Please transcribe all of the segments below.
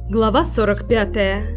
Глава 45.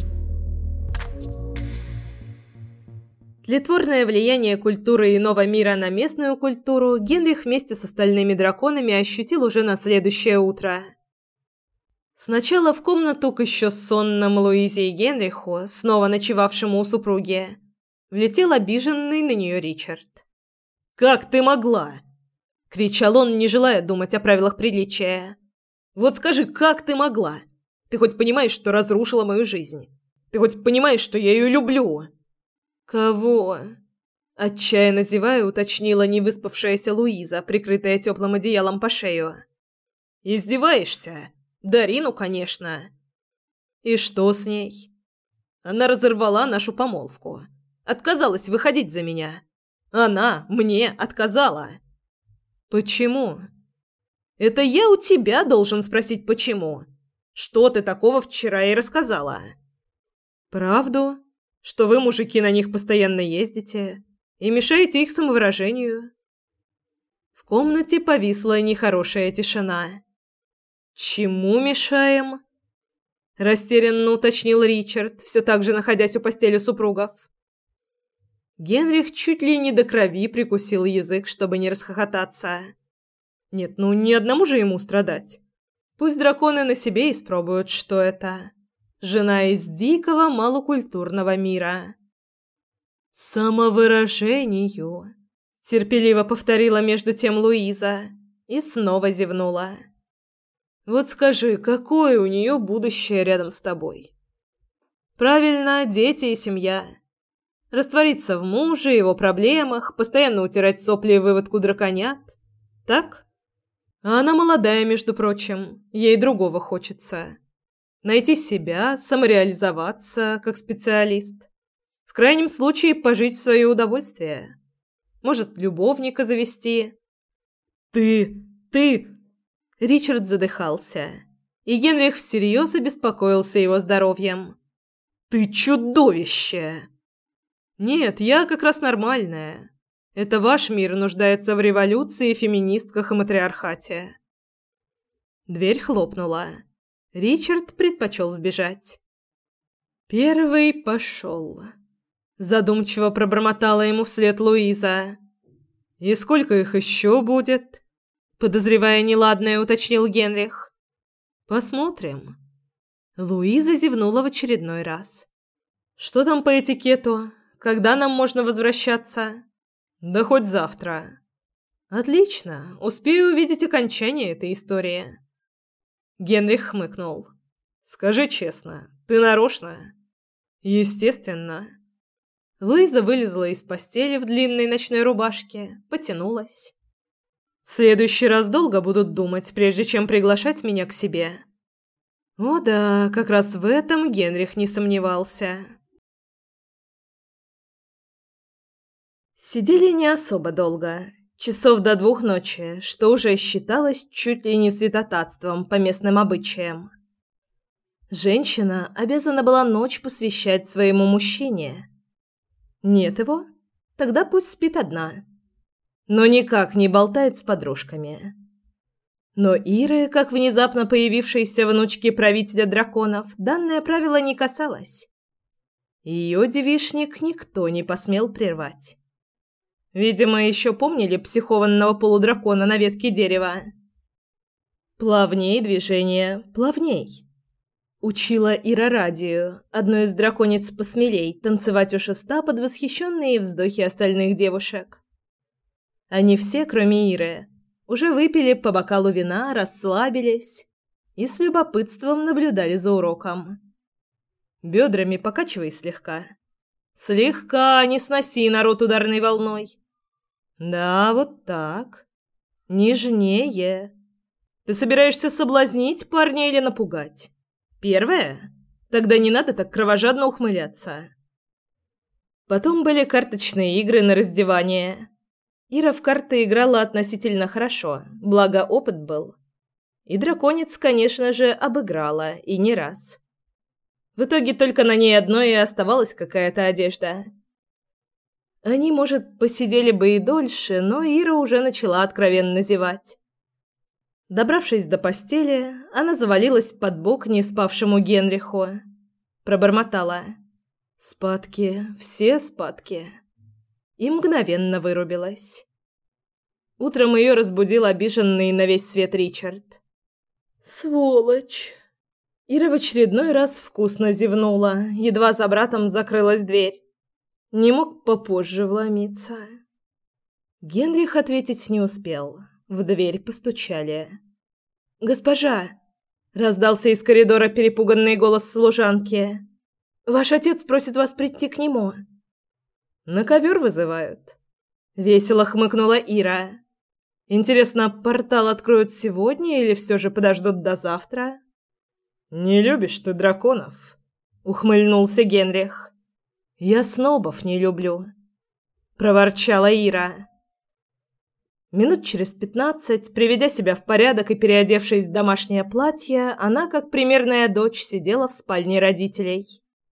Тлетворное влияние культуры иного мира на местную культуру Генрих вместе с остальными драконами ощутил уже на следующее утро. Сначала в комнату к еще сонным Луизе и Генриху, снова ночевавшему у супруги, влетел обиженный на нее Ричард. «Как ты могла?» – кричал он, не желая думать о правилах приличия. «Вот скажи, как ты могла? Ты хоть понимаешь, что разрушила мою жизнь? Ты хоть понимаешь, что я ее люблю?» «Кого?» – отчаянно зевая, уточнила невыспавшаяся Луиза, прикрытая теплым одеялом по шею. «Издеваешься? Дарину, конечно». «И что с ней?» «Она разорвала нашу помолвку. Отказалась выходить за меня. Она мне отказала». «Почему?» «Это я у тебя должен спросить, почему. Что ты такого вчера ей рассказала?» «Правду? Что вы, мужики, на них постоянно ездите и мешаете их самовыражению?» В комнате повисла нехорошая тишина. «Чему мешаем?» – растерянно уточнил Ричард, все так же находясь у постели супругов. Генрих чуть ли не до крови прикусил язык, чтобы не расхохотаться. Нет, ну ни одному же ему страдать. Пусть драконы на себе испробуют, что это. Жена из дикого малокультурного мира. «Самовыражению», – терпеливо повторила между тем Луиза и снова зевнула. «Вот скажи, какое у нее будущее рядом с тобой?» «Правильно, дети и семья. Раствориться в муже, его проблемах, постоянно утирать сопли и выводку драконят. Так? А она молодая, между прочим, ей другого хочется. Найти себя, самореализоваться как специалист. В крайнем случае пожить в свое удовольствие. Может, любовника завести». «Ты... Ричард задыхался, и Генрих всерьез обеспокоился его здоровьем. «Ты чудовище!» «Нет, я как раз нормальная. Это ваш мир нуждается в революции, феминистках и матриархате». Дверь хлопнула. Ричард предпочел сбежать. «Первый пошел», – задумчиво пробормотала ему вслед Луиза. «И сколько их еще будет?» – подозревая неладное, уточнил Генрих. «Посмотрим». Луиза зевнула в очередной раз. «Что там по этикету? Когда нам можно возвращаться?» «Да хоть завтра». «Отлично. Успею увидеть окончание этой истории». Генрих хмыкнул. «Скажи честно, ты нарочно?» «Естественно». Луиза вылезла из постели в длинной ночной рубашке, потянулась. «В следующий раз долго будут думать, прежде чем приглашать меня к себе». О да, как раз в этом Генрих не сомневался. Сидели не особо долго, часов до 2 ночи, что уже считалось чуть ли не святотатством по местным обычаям. Женщина обязана была ночь посвящать своему мужчине. Нет его? Тогда пусть спит одна. Но никак не болтает с подружками. Но Иры, как внезапно появившейся внучки правителя драконов, данное правило не касалось. Ее девичник никто не посмел прервать. Видимо, еще помнили психованного полудракона на ветке дерева. «Плавней движение, плавней», — учила Ира Радию, одну из дракониц посмелей, танцевать у шеста под восхищенные вздохи остальных девушек. Они все, кроме Иры, уже выпили по бокалу вина, расслабились и с любопытством наблюдали за уроком. «Бедрами покачивай слегка. Слегка, не сноси народ ударной волной. Да, вот так. Нежнее. Ты собираешься соблазнить парня или напугать? Первое? Тогда не надо так кровожадно ухмыляться». Потом были карточные игры на раздевание. Ира в карты играла относительно хорошо, благо опыт был. И драконец, конечно же, обыграла, и не раз. В итоге только на ней одной и оставалась какая-то одежда. Они, может, посидели бы и дольше, но Ира уже начала откровенно зевать. Добравшись до постели, она завалилась под бок не спавшему Генриху. Пробормотала: «Спатки, все спатки». И мгновенно вырубилась. Утром ее разбудил обиженный на весь свет Ричард. «Сволочь!» Ира в очередной раз вкусно зевнула, едва за братом закрылась дверь. Не мог попозже вломиться. Генрих ответить не успел. В дверь постучали. «Госпожа!» — раздался из коридора перепуганный голос служанки. «Ваш отец просит вас прийти к нему». «На ковер вызывают?» — весело хмыкнула Ира. «Интересно, портал откроют сегодня или все же подождут до завтра?» «Не любишь ты драконов?» — ухмыльнулся Генрих. «Я снобов не люблю», — проворчала Ира. Минут через 15, приведя себя в порядок и переодевшись в домашнее платье, она, как примерная дочь, сидела в спальне родителей.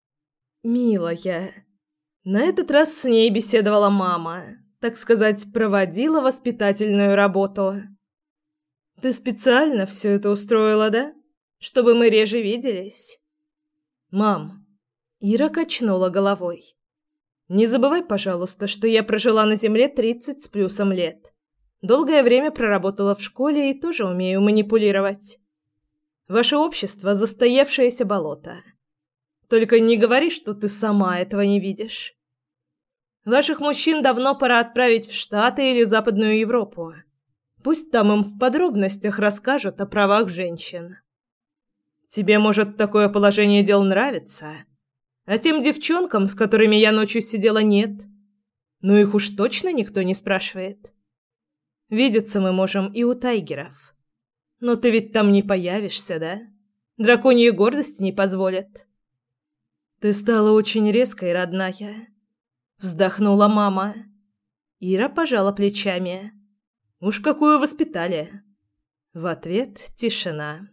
«Милая». На этот раз с ней беседовала мама, так сказать, проводила воспитательную работу. «Ты специально все это устроила, да? Чтобы мы реже виделись?» «Мам», — Ира качнула головой. «Не забывай, пожалуйста, что я прожила на земле 30 с плюсом лет. Долгое время проработала в школе и тоже умею манипулировать. Ваше общество – застоявшееся болото. Только не говори, что ты сама этого не видишь. Ваших мужчин давно пора отправить в Штаты или Западную Европу. Пусть там им в подробностях расскажут о правах женщин. Тебе, может, такое положение дел нравится, а тем девчонкам, с которыми я ночью сидела, нет. Но их уж точно никто не спрашивает. Видеться мы можем и у тайгеров. Но ты ведь там не появишься, да? Драконья гордость не позволит». «Ты стала очень резкой, родная», — вздохнула мама. Ира пожала плечами. «Уж какую воспитали». В ответ тишина.